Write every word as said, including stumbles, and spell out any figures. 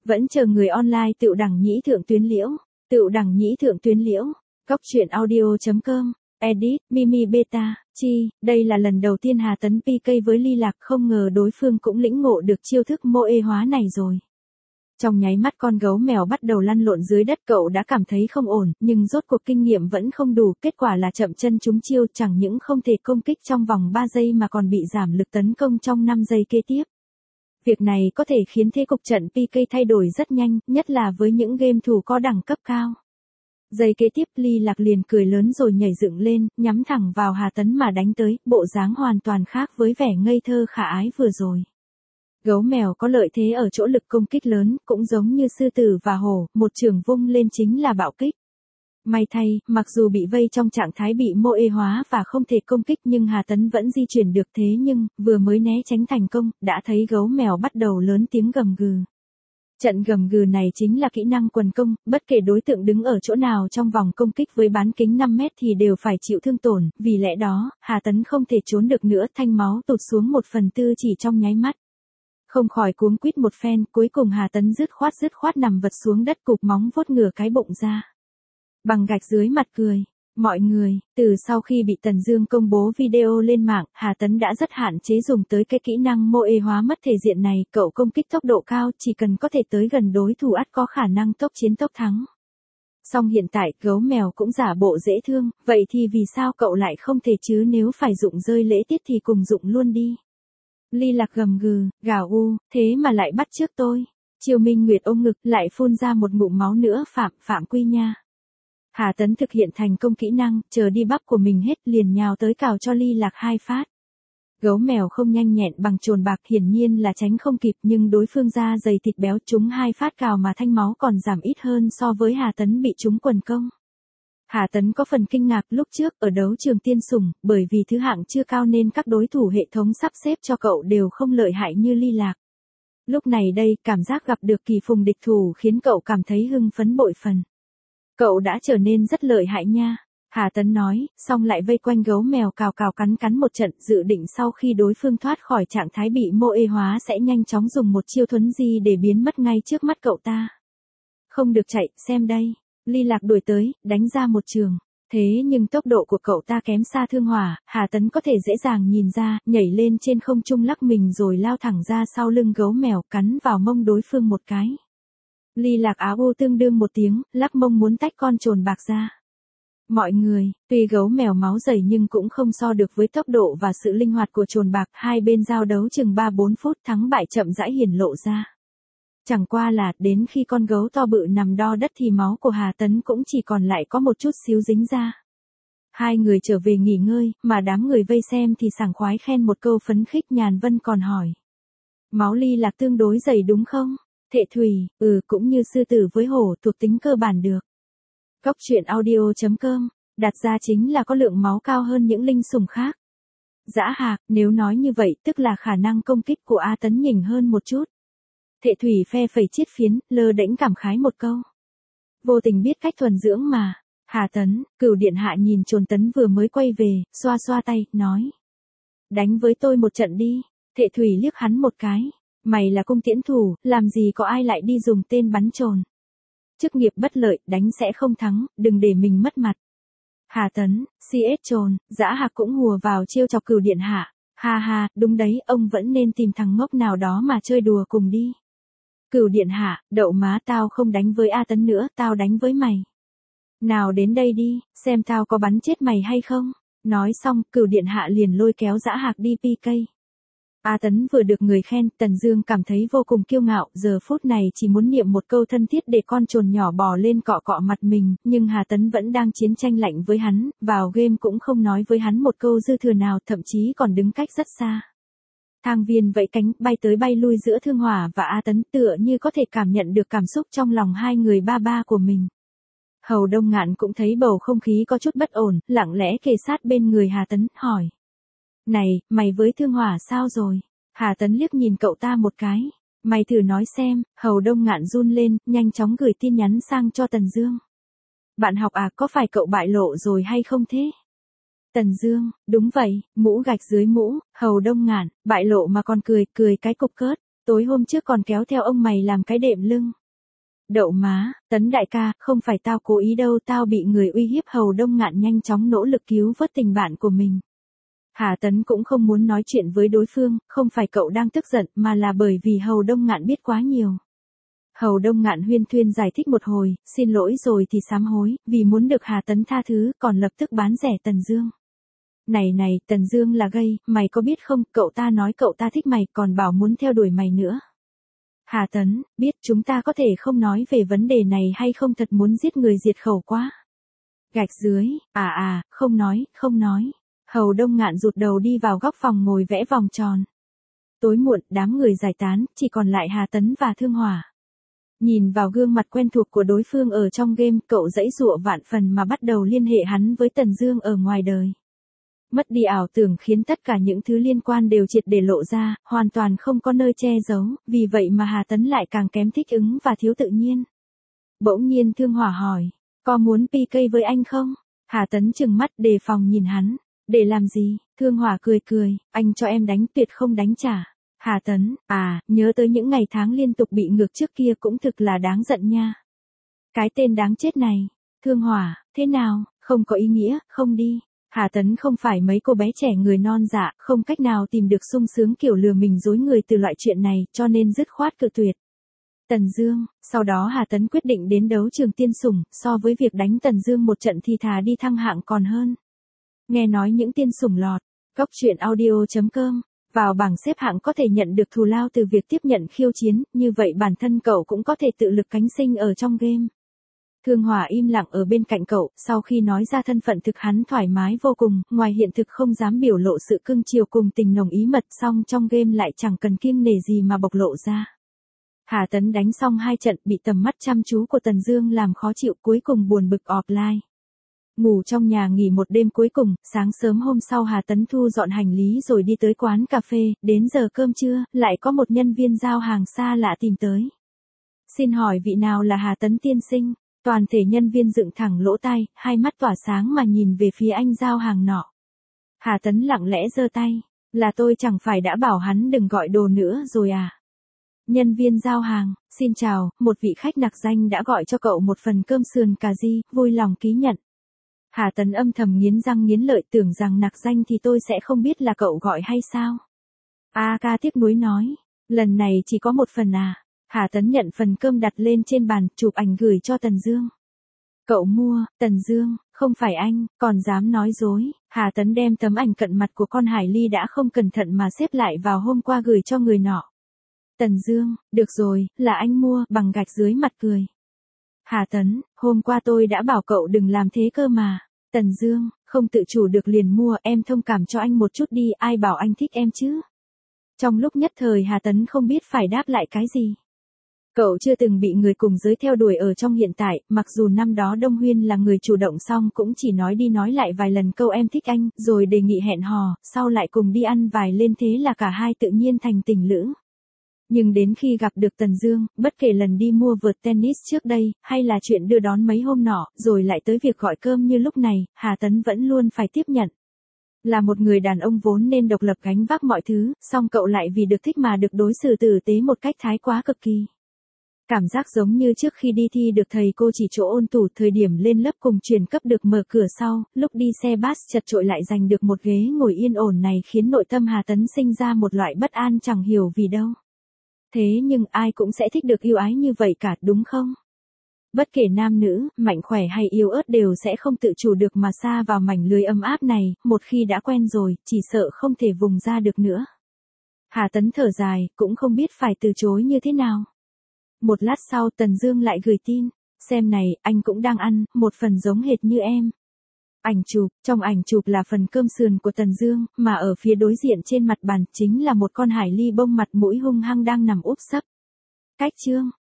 Vẫn chờ người online Tựu Đằng Nhĩ Thượng Tuyến Liễu. Tựu Đằng Nhĩ Thượng Tuyến Liễu. Góc truyện audio.com. Edit, Mimi Beta, chi, đây là lần đầu tiên Hà Tấn pê ca với Ly Lạc, không ngờ đối phương cũng lĩnh ngộ được chiêu thức mô ê hóa này rồi. Trong nháy mắt con gấu mèo bắt đầu lăn lộn dưới đất, cậu đã cảm thấy không ổn, nhưng rốt cuộc kinh nghiệm vẫn không đủ, kết quả là chậm chân trúng chiêu, chẳng những không thể công kích trong vòng ba giây mà còn bị giảm lực tấn công trong năm giây kế tiếp. Việc này có thể khiến thế cục trận pê ca thay đổi rất nhanh, nhất là với những game thủ có đẳng cấp cao. Giây kế tiếp Ly Lạc liền cười lớn rồi nhảy dựng lên, nhắm thẳng vào Hà Tấn mà đánh tới, bộ dáng hoàn toàn khác với vẻ ngây thơ khả ái vừa rồi. Gấu mèo có lợi thế ở chỗ lực công kích lớn, cũng giống như sư tử và hổ, một chưởng vung lên chính là bạo kích. May thay, mặc dù bị vây trong trạng thái bị mô ê hóa và không thể công kích nhưng Hà Tấn vẫn di chuyển được, thế nhưng, vừa mới né tránh thành công, đã thấy gấu mèo bắt đầu lớn tiếng gầm gừ. Trận gầm gừ này chính là kỹ năng quần công, bất kể đối tượng đứng ở chỗ nào trong vòng công kích với bán kính năm mét thì đều phải chịu thương tổn, vì lẽ đó, Hà Tấn không thể trốn được nữa, thanh máu tụt xuống một phần tư chỉ trong nháy mắt. Không khỏi cuống quýt một phen, cuối cùng Hà Tấn dứt khoát dứt khoát nằm vật xuống đất, cụp móng vuốt ngửa cái bụng ra. Bằng gạch dưới mặt cười. Mọi người, từ sau khi bị Tần Dương công bố video lên mạng, Hà Tấn đã rất hạn chế dùng tới cái kỹ năng mô ê hóa mất thể diện này, cậu công kích tốc độ cao, chỉ cần có thể tới gần đối thủ ắt có khả năng tốc chiến tốc thắng. Song hiện tại, gấu mèo cũng giả bộ dễ thương, vậy thì vì sao cậu lại không thể chứ, nếu phải dụng rơi lễ tiết thì cùng dụng luôn đi. Ly Lạc gầm gừ, gào u, thế mà lại bắt trước tôi. Triều Minh Nguyệt ôm ngực, lại phun ra một ngụm máu nữa, phạm, phạm quy nha. Hà Tấn thực hiện thành công kỹ năng, chờ đi bắp của mình hết liền nhào tới cào cho Ly Lạc hai phát. Gấu mèo không nhanh nhẹn bằng trồn bạc, hiển nhiên là tránh không kịp, nhưng đối phương da dày thịt béo, trúng hai phát cào mà thanh máu còn giảm ít hơn so với Hà Tấn bị trúng quần công. Hà Tấn có phần kinh ngạc, lúc trước ở đấu trường tiên sủng, bởi vì thứ hạng chưa cao nên các đối thủ hệ thống sắp xếp cho cậu đều không lợi hại như Ly Lạc. Lúc này đây, cảm giác gặp được kỳ phùng địch thủ khiến cậu cảm thấy hưng phấn bội phần. Cậu đã trở nên rất lợi hại nha, Hà Tấn nói, xong lại vây quanh gấu mèo cào cào cắn cắn một trận, dự định sau khi đối phương thoát khỏi trạng thái bị mô ê hóa sẽ nhanh chóng dùng một chiêu thuấn di để biến mất ngay trước mắt cậu ta. Không được chạy, xem đây. Ly Lạc đuổi tới, đánh ra một trường. Thế nhưng tốc độ của cậu ta kém xa Thương Hỏa, Hà Tấn có thể dễ dàng nhìn ra, nhảy lên trên không trung lắc mình rồi lao thẳng ra sau lưng gấu mèo, cắn vào mông đối phương một cái. Ly Lạc áo ô tương đương một tiếng, lắc mông muốn tách con trồn bạc ra. Mọi người, tuy gấu mèo máu dày nhưng cũng không so được với tốc độ và sự linh hoạt của trồn bạc, hai bên giao đấu chừng ba bốn phút, thắng bại chậm rãi hiển lộ ra. Chẳng qua là, đến khi con gấu to bự nằm đo đất thì máu của Hà Tấn cũng chỉ còn lại có một chút xíu dính ra. Hai người trở về nghỉ ngơi, mà đám người vây xem thì sảng khoái khen một câu phấn khích. Nhàn Vân còn hỏi. Máu Ly Lạc tương đối dày đúng không? Thệ Thùy, ừ, cũng như sư tử với hổ, thuộc tính cơ bản được. Góc truyện audio.com, đặt ra chính là có lượng máu cao hơn những linh sủng khác. Dã Hạc, nếu nói như vậy tức là khả năng công kích của A Tấn nhỉnh hơn một chút. Thệ Thủy phe phẩy chiết phiến, lơ đễnh cảm khái một câu. Vô tình biết cách thuần dưỡng mà. Hà Tấn, Cửu điện hạ nhìn Trồn Tấn vừa mới quay về, xoa xoa tay, nói. Đánh với tôi một trận đi. Thệ Thủy liếc hắn một cái. Mày là cung tiễn thủ, làm gì có ai lại đi dùng tên bắn trồn. Chức nghiệp bất lợi, đánh sẽ không thắng, đừng để mình mất mặt. Hà Tấn, xê ét Trồn, Dã Hạc cũng hùa vào chiêu chọc Cửu điện hạ. Ha ha, đúng đấy, ông vẫn nên tìm thằng ngốc nào đó mà chơi đùa cùng đi. Cửu điện hạ, đậu má, tao không đánh với A Tấn nữa, tao đánh với mày. Nào đến đây đi, xem tao có bắn chết mày hay không. Nói xong, Cửu điện hạ liền lôi kéo Dã Hạc đi pê ca. A Tấn vừa được người khen, Tần Dương cảm thấy vô cùng kiêu ngạo, giờ phút này chỉ muốn niệm một câu thân thiết để con trồn nhỏ bò lên cọ cọ mặt mình, nhưng Hà Tấn vẫn đang chiến tranh lạnh với hắn, vào game cũng không nói với hắn một câu dư thừa nào, thậm chí còn đứng cách rất xa. Thang Viên vẫy cánh, bay tới bay lui giữa Thương Hỏa và A Tấn, tựa như có thể cảm nhận được cảm xúc trong lòng hai người ba ba của mình. Hầu Đông Ngạn cũng thấy bầu không khí có chút bất ổn, lặng lẽ kề sát bên người Hà Tấn, hỏi. Này, mày với Thương Hỏa sao rồi? Hà Tấn liếc nhìn cậu ta một cái. Mày thử nói xem. Hầu Đông Ngạn run lên, nhanh chóng gửi tin nhắn sang cho Tần Dương. Bạn học à, có phải cậu bại lộ rồi hay không thế? Tần Dương, đúng vậy, mũ gạch dưới mũ. Hầu Đông Ngạn, bại lộ mà còn cười, cười cái cục cớt. Tối hôm trước còn kéo theo ông mày làm cái đệm lưng. Đậu má, Tấn đại ca, không phải tao cố ý đâu, tao bị người uy hiếp. Hầu Đông Ngạn nhanh chóng nỗ lực cứu vớt tình bạn của mình. Hà Tấn cũng không muốn nói chuyện với đối phương, không phải cậu đang tức giận mà là bởi vì Hầu Đông Ngạn biết quá nhiều. Hầu Đông Ngạn huyên thuyên giải thích một hồi, xin lỗi rồi thì sám hối, vì muốn được Hà Tấn tha thứ, còn lập tức bán rẻ Tần Dương. Này này, Tần Dương là gay, mày có biết không, cậu ta nói cậu ta thích mày, còn bảo muốn theo đuổi mày nữa. Hà Tấn, biết chúng ta có thể không nói về vấn đề này hay không, thật muốn giết người diệt khẩu quá. Gạch dưới, à à, không nói, không nói. Hầu Đông Ngạn rụt đầu đi vào góc phòng ngồi vẽ vòng tròn. Tối muộn, đám người giải tán, chỉ còn lại Hà Tấn và Thương Hỏa. Nhìn vào gương mặt quen thuộc của đối phương ở trong game, cậu giãy giụa vạn phần mà bắt đầu liên hệ hắn với Tần Dương ở ngoài đời. Mất đi ảo tưởng khiến tất cả những thứ liên quan đều triệt để lộ ra, hoàn toàn không có nơi che giấu, vì vậy mà Hà Tấn lại càng kém thích ứng và thiếu tự nhiên. Bỗng nhiên Thương Hỏa hỏi, có muốn pê ca với anh không? Hà Tấn trừng mắt đề phòng nhìn hắn, để làm gì? Thương Hỏa cười cười, anh cho em đánh, tuyệt không đánh trả. Hà Tấn, à, nhớ tới những ngày tháng liên tục bị ngược trước kia cũng thực là đáng giận nha. Cái tên đáng chết này. Thương Hỏa, thế nào, không có ý nghĩa, không đi. Hà Tấn không phải mấy cô bé trẻ người non dạ, không cách nào tìm được sung sướng kiểu lừa mình dối người từ loại chuyện này, cho nên dứt khoát cự tuyệt. Tần Dương, sau đó Hà Tấn quyết định đến đấu trường tiên sủng, so với việc đánh Tần Dương một trận thì thà đi thăng hạng còn hơn. Nghe nói những tiên sủng lọt, góc truyện audio chấm com, vào bảng xếp hạng có thể nhận được thù lao từ việc tiếp nhận khiêu chiến, như vậy bản thân cậu cũng có thể tự lực cánh sinh ở trong game. Thương Hỏa im lặng ở bên cạnh cậu, sau khi nói ra thân phận thực hắn thoải mái vô cùng, ngoài hiện thực không dám biểu lộ sự cưng chiều cùng tình nồng ý mật, song trong game lại chẳng cần kiêng nể gì mà bộc lộ ra. Hà Tấn đánh xong hai trận, bị tầm mắt chăm chú của Tần Dương làm khó chịu, cuối cùng buồn bực offline. Ngủ trong nhà nghỉ một đêm, cuối cùng, sáng sớm hôm sau Hà Tấn thu dọn hành lý rồi đi tới quán cà phê, đến giờ cơm trưa, lại có một nhân viên giao hàng xa lạ tìm tới. Xin hỏi vị nào là Hà Tấn tiên sinh? Toàn thể nhân viên dựng thẳng lỗ tai, hai mắt tỏa sáng mà nhìn về phía anh giao hàng nọ. Hà Tấn lặng lẽ giơ tay, là tôi, chẳng phải đã bảo hắn đừng gọi đồ nữa rồi à? Nhân viên giao hàng, xin chào, một vị khách nặc danh đã gọi cho cậu một phần cơm sườn cà ri, vui lòng ký nhận. Hà Tấn âm thầm nghiến răng nghiến lợi, tưởng rằng nặc danh thì tôi sẽ không biết là cậu gọi hay sao? A ca tiếc nuối nói, lần này chỉ có một phần à. Hà Tấn nhận phần cơm đặt lên trên bàn, chụp ảnh gửi cho Tần Dương. Cậu mua, Tần Dương, không phải anh, còn dám nói dối. Hà Tấn đem tấm ảnh cận mặt của con hải ly đã không cẩn thận mà xếp lại vào hôm qua gửi cho người nọ. Tần Dương, được rồi, là anh mua, bằng gạch dưới mặt cười. Hà Tấn, hôm qua tôi đã bảo cậu đừng làm thế cơ mà. Tần Dương, không tự chủ được liền mua, em thông cảm cho anh một chút đi, ai bảo anh thích em chứ. Trong lúc nhất thời Hà Tấn không biết phải đáp lại cái gì. Cậu chưa từng bị người cùng giới theo đuổi ở trong hiện tại, mặc dù năm đó Đông Huyên là người chủ động, song cũng chỉ nói đi nói lại vài lần câu em thích anh, rồi đề nghị hẹn hò, sau lại cùng đi ăn vài lên, thế là cả hai tự nhiên thành tình lữ. Nhưng đến khi gặp được Tần Dương, bất kể lần đi mua vợt tennis trước đây, hay là chuyện đưa đón mấy hôm nọ, rồi lại tới việc gọi cơm như lúc này, Hà Tấn vẫn luôn phải tiếp nhận. Là một người đàn ông vốn nên độc lập gánh vác mọi thứ, song cậu lại vì được thích mà được đối xử tử tế một cách thái quá cực kỳ. Cảm giác giống như trước khi đi thi được thầy cô chỉ chỗ ôn tủ, thời điểm lên lớp cùng chuyển cấp được mở cửa sau, lúc đi xe bus chật chội lại giành được một ghế ngồi yên ổn này khiến nội tâm Hà Tấn sinh ra một loại bất an chẳng hiểu vì đâu. Thế nhưng ai cũng sẽ thích được yêu ái như vậy cả, đúng không? Bất kể nam nữ, mạnh khỏe hay yếu ớt đều sẽ không tự chủ được mà sa vào mảnh lưới ấm áp này, một khi đã quen rồi, chỉ sợ không thể vùng ra được nữa. Hà Tấn thở dài, cũng không biết phải từ chối như thế nào. Một lát sau Tần Dương lại gửi tin, xem này, anh cũng đang ăn, một phần giống hệt như em. Ảnh chụp, trong ảnh chụp là phần cơm sườn của Tần Dương, mà ở phía đối diện trên mặt bàn chính là một con hải ly bông mặt mũi hung hăng đang nằm úp sấp. Cách chương